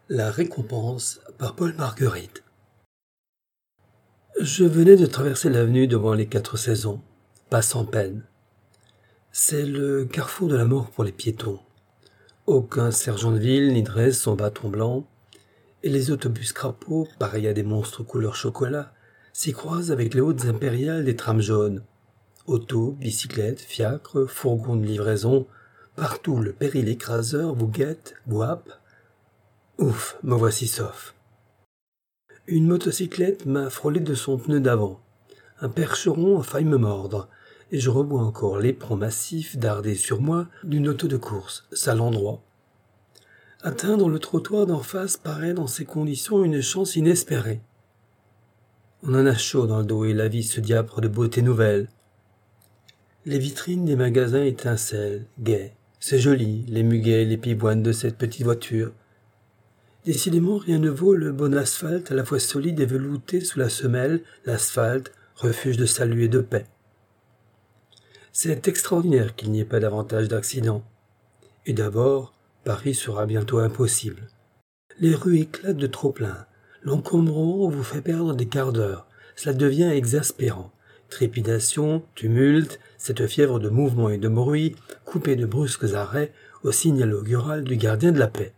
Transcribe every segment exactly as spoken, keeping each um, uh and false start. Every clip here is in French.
La récompense par Paul Marguerite. Je venais de traverser l'avenue devant les quatre saisons, pas sans peine. C'est le carrefour de la mort pour les piétons. Aucun sergent de ville n'y dresse son bâton blanc, et les autobus crapauds, pareils à des monstres couleur chocolat, s'y croisent avec les hautes impériales des trams jaunes. Autos, bicyclettes, fiacres, fourgons de livraison, partout le péril écraseur vous guette, vous happe. Ouf, me voici sauf. Une motocyclette m'a frôlé de son pneu d'avant. Un percheron a failli me mordre, et je revois encore l'éperon massif darder sur moi d'une auto de course, sale endroit. Atteindre le trottoir d'en face paraît dans ces conditions une chance inespérée. On en a chaud dans le dos et la vie se diapre de beauté nouvelle. Les vitrines des magasins étincellent, gaies. C'est joli, les muguets et les pivoines de cette petite voiture. Décidément, rien ne vaut le bon asphalte à la fois solide et velouté sous la semelle, l'asphalte, refuge de salut et de paix. C'est extraordinaire qu'il n'y ait pas davantage d'accidents. Et d'abord, Paris sera bientôt impossible. Les rues éclatent de trop-plein. L'encombrement vous fait perdre des quarts d'heure. Cela devient exaspérant. Trépidation, tumulte, cette fièvre de mouvement et de bruit, coupée de brusques arrêts au signal augural du gardien de la paix.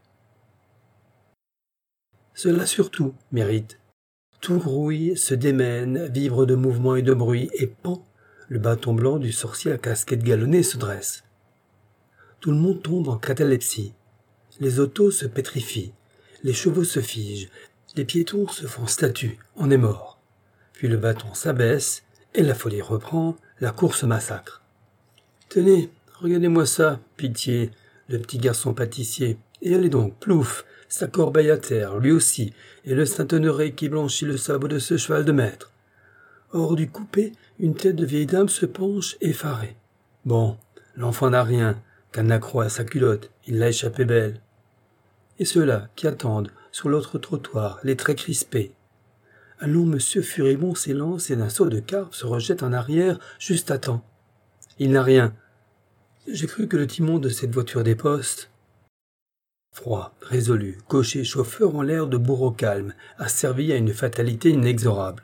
Cela surtout mérite. Tout grouille, se démène, vibre de mouvement et de bruit, et pan, le bâton blanc du sorcier à casquette galonnée se dresse. Tout le monde tombe en catalepsie. Les autos se pétrifient, les chevaux se figent, les piétons se font statues, on est mort. Puis le bâton s'abaisse, et la folie reprend, la course massacre. Tenez, regardez-moi ça, pitié, le petit garçon pâtissier, et allez donc, plouf, sa corbeille à terre, lui aussi, et le Saint-Honoré qui blanchit le sabot de ce cheval de maître. Hors du coupé, une tête de vieille dame se penche effarée. Bon, l'enfant n'a rien, qu'un accroc à sa culotte, il l'a échappé belle. Et ceux-là qui attendent, sur l'autre trottoir, les traits crispés. Un long monsieur furibond s'élance et d'un saut de carpe se rejette en arrière juste à temps. Il n'a rien. J'ai cru que le timon de cette voiture des postes... Froid, résolu, cocher, chauffeur ont l'air de bourreaux calmes, asservis à une fatalité inexorable.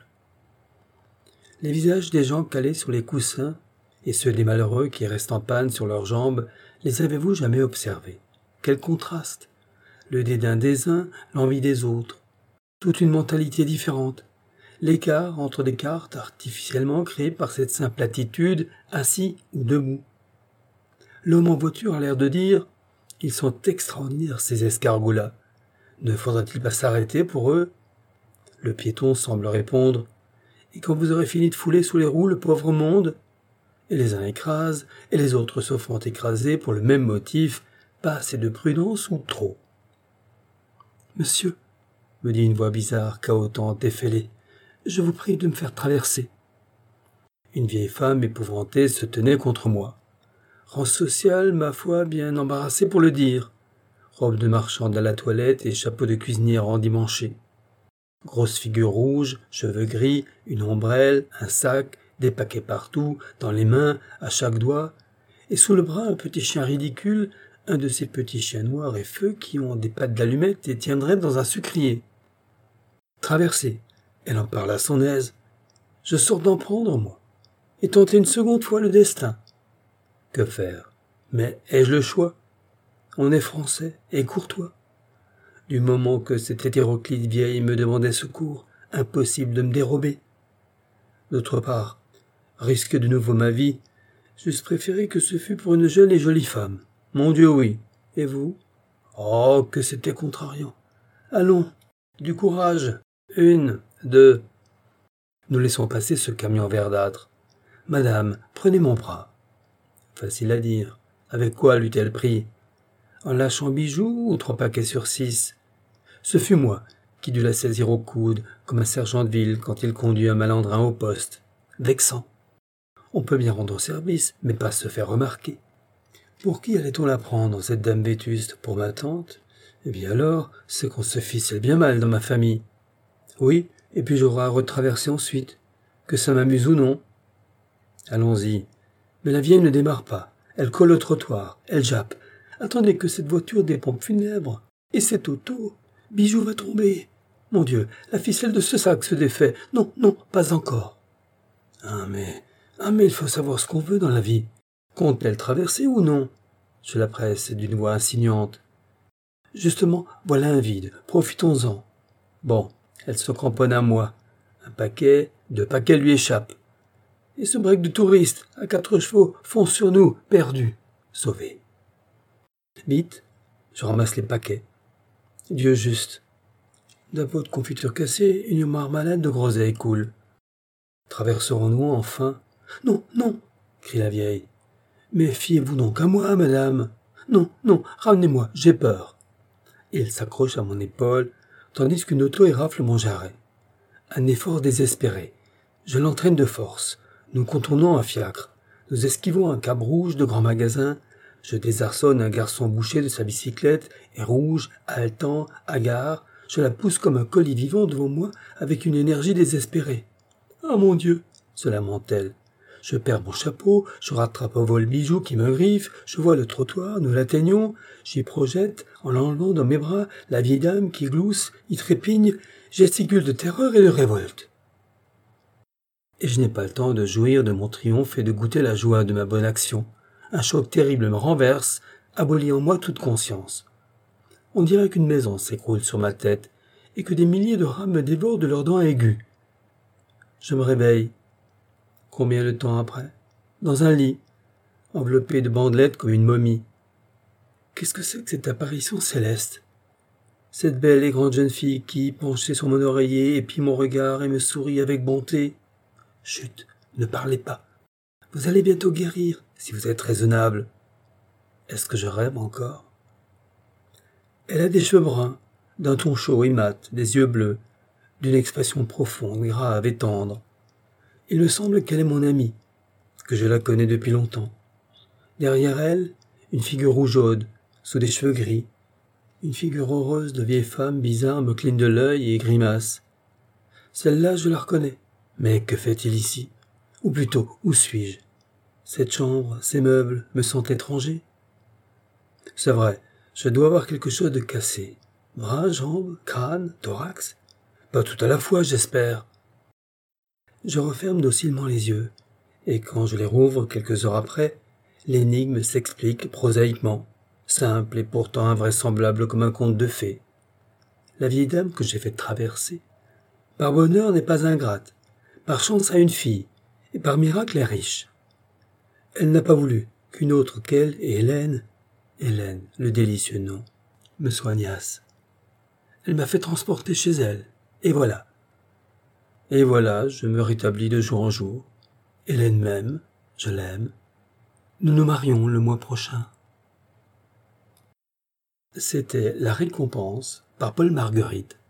Les visages des gens calés sur les coussins, et ceux des malheureux qui restent en panne sur leurs jambes, les avez-vous jamais observés? Quel contraste! Le dédain des uns, l'envie des autres. Toute une mentalité différente. L'écart entre des cartes artificiellement créées par cette simple attitude, assis ou debout. L'homme en voiture a l'air de dire « Ils sont extraordinaires, ces escargots-là. Ne faudrait-il pas s'arrêter pour eux ?» Le piéton semble répondre « Et quand vous aurez fini de fouler sous les roues le pauvre monde ?» Et les uns écrasent, et les autres se font écraser pour le même motif, pas assez de prudence ou trop. « Monsieur, » me dit une voix bizarre, cahotante et fêlée, « je vous prie de me faire traverser. » Une vieille femme épouvantée se tenait contre moi. Rang social, ma foi, bien embarrassé pour le dire. Robe de marchande à la toilette et chapeau de cuisinière endimanché. Grosse figure rouge, cheveux gris, une ombrelle, un sac, des paquets partout, dans les mains, à chaque doigt, et sous le bras un petit chien ridicule, un de ces petits chiens noirs et feux qui ont des pattes d'allumettes et tiendraient dans un sucrier. Traversée, elle en parle à son aise. Je sors d'en prendre, moi, et tenter une seconde fois le destin. Que faire? Mais ai-je le choix? On est français et courtois. Du moment que cette hétéroclite vieille me demandait secours, impossible de me dérober. D'autre part, risquer de nouveau ma vie, j'eusse préféré que ce fût pour une jeune et jolie femme. Mon Dieu, oui. Et vous? Oh, que c'était contrariant. Allons, du courage. Une, deux. Nous laissons passer ce camion verdâtre. Madame, prenez mon bras. Facile à dire. Avec quoi l'eût-elle pris? En lâchant bijoux ou trois paquets sur six? Ce fut moi qui dus la saisir au coude, comme un sergent de ville quand il conduit un malandrin au poste. Vexant. On peut bien rendre service, mais pas se faire remarquer. Pour qui allait-on la prendre, cette dame vétuste? Pour ma tante? Eh bien alors, c'est qu'on se ficelle bien mal dans ma famille. Oui, et puis j'aurai à retraverser ensuite. Que ça m'amuse ou non. Allons-y. Mais la vieille ne démarre pas. Elle colle au trottoir. Elle jappe. Attendez que cette voiture des pompes funèbres. Et cette auto. Bijou va tomber. Mon Dieu, la ficelle de ce sac se défait. Non, non, pas encore. Ah mais, ah mais il faut savoir ce qu'on veut dans la vie. Compte-t-elle traverser ou non? Je la presse d'une voix insinuante. Justement, voilà un vide, profitons-en. Bon, elle se cramponne à moi. Un paquet, deux paquets lui échappent. Et ce break de touriste, à quatre chevaux, fonce sur nous, perdu, sauvé. Vite, je ramasse les paquets. Dieu juste. D'un pot de confiture cassée, une marmelade de groseille coule. Traverserons-nous enfin? Non, non, crie la vieille. Mais fiez-vous donc à moi, madame. Non, non, ramenez-moi, j'ai peur. Il s'accroche à mon épaule, tandis qu'une auto érafle mon jarret. Un effort désespéré. Je l'entraîne de force. Nous contournons un fiacre. Nous esquivons un cab rouge de grand magasin. Je désarçonne un garçon bouché de sa bicyclette et rouge, haletant, hagard. Je la pousse comme un colis vivant devant moi avec une énergie désespérée. « Ah mon Dieu !» se lamente-t-elle. Je perds mon chapeau, je rattrape au vol Bijou qui me griffe, je vois le trottoir, nous l'atteignons, j'y projette, en l'enlevant dans mes bras, la vieille dame qui glousse, y trépigne, gesticule de terreur et de révolte. Et je n'ai pas le temps de jouir de mon triomphe et de goûter la joie de ma bonne action. Un choc terrible me renverse, abolit en moi toute conscience. On dirait qu'une maison s'écroule sur ma tête et que des milliers de rats me dévorent de leurs dents aiguës. Je me réveille. Combien de temps après? Dans un lit, enveloppé de bandelettes comme une momie. Qu'est-ce que c'est que cette apparition céleste? Cette belle et grande jeune fille qui, penchée sur mon oreiller, épie mon regard et me sourit avec bonté. Chut, ne parlez pas. Vous allez bientôt guérir, si vous êtes raisonnable. Est-ce que je rêve encore? Elle a des cheveux bruns, d'un ton chaud et mat, des yeux bleus, d'une expression profonde, grave et tendre. Il me semble qu'elle est mon amie, que je la connais depuis longtemps. Derrière elle, une figure rougeaude, sous des cheveux gris. Une figure heureuse de vieille femme bizarre me cligne de l'œil et grimace. Celle-là, je la reconnais. Mais que fait-il ici? Ou plutôt, où suis-je? Cette chambre, ces meubles, me sont étrangers. C'est vrai, je dois avoir quelque chose de cassé. Bras, jambes, crâne, thorax. Pas tout à la fois, j'espère. Je referme docilement les yeux, et quand je les rouvre quelques heures après, l'énigme s'explique prosaïquement, simple et pourtant invraisemblable comme un conte de fées. La vieille dame que j'ai fait traverser, par bonheur n'est pas ingrate, par chance a une fille, et par miracle est riche. Elle n'a pas voulu qu'une autre qu'elle et Hélène, Hélène, le délicieux nom, me soignasse. Elle m'a fait transporter chez elle, et voilà. Et voilà, je me rétablis de jour en jour. Hélène m'aime, je l'aime. Nous nous marions le mois prochain. C'était La Récompense par Paul Marguerite.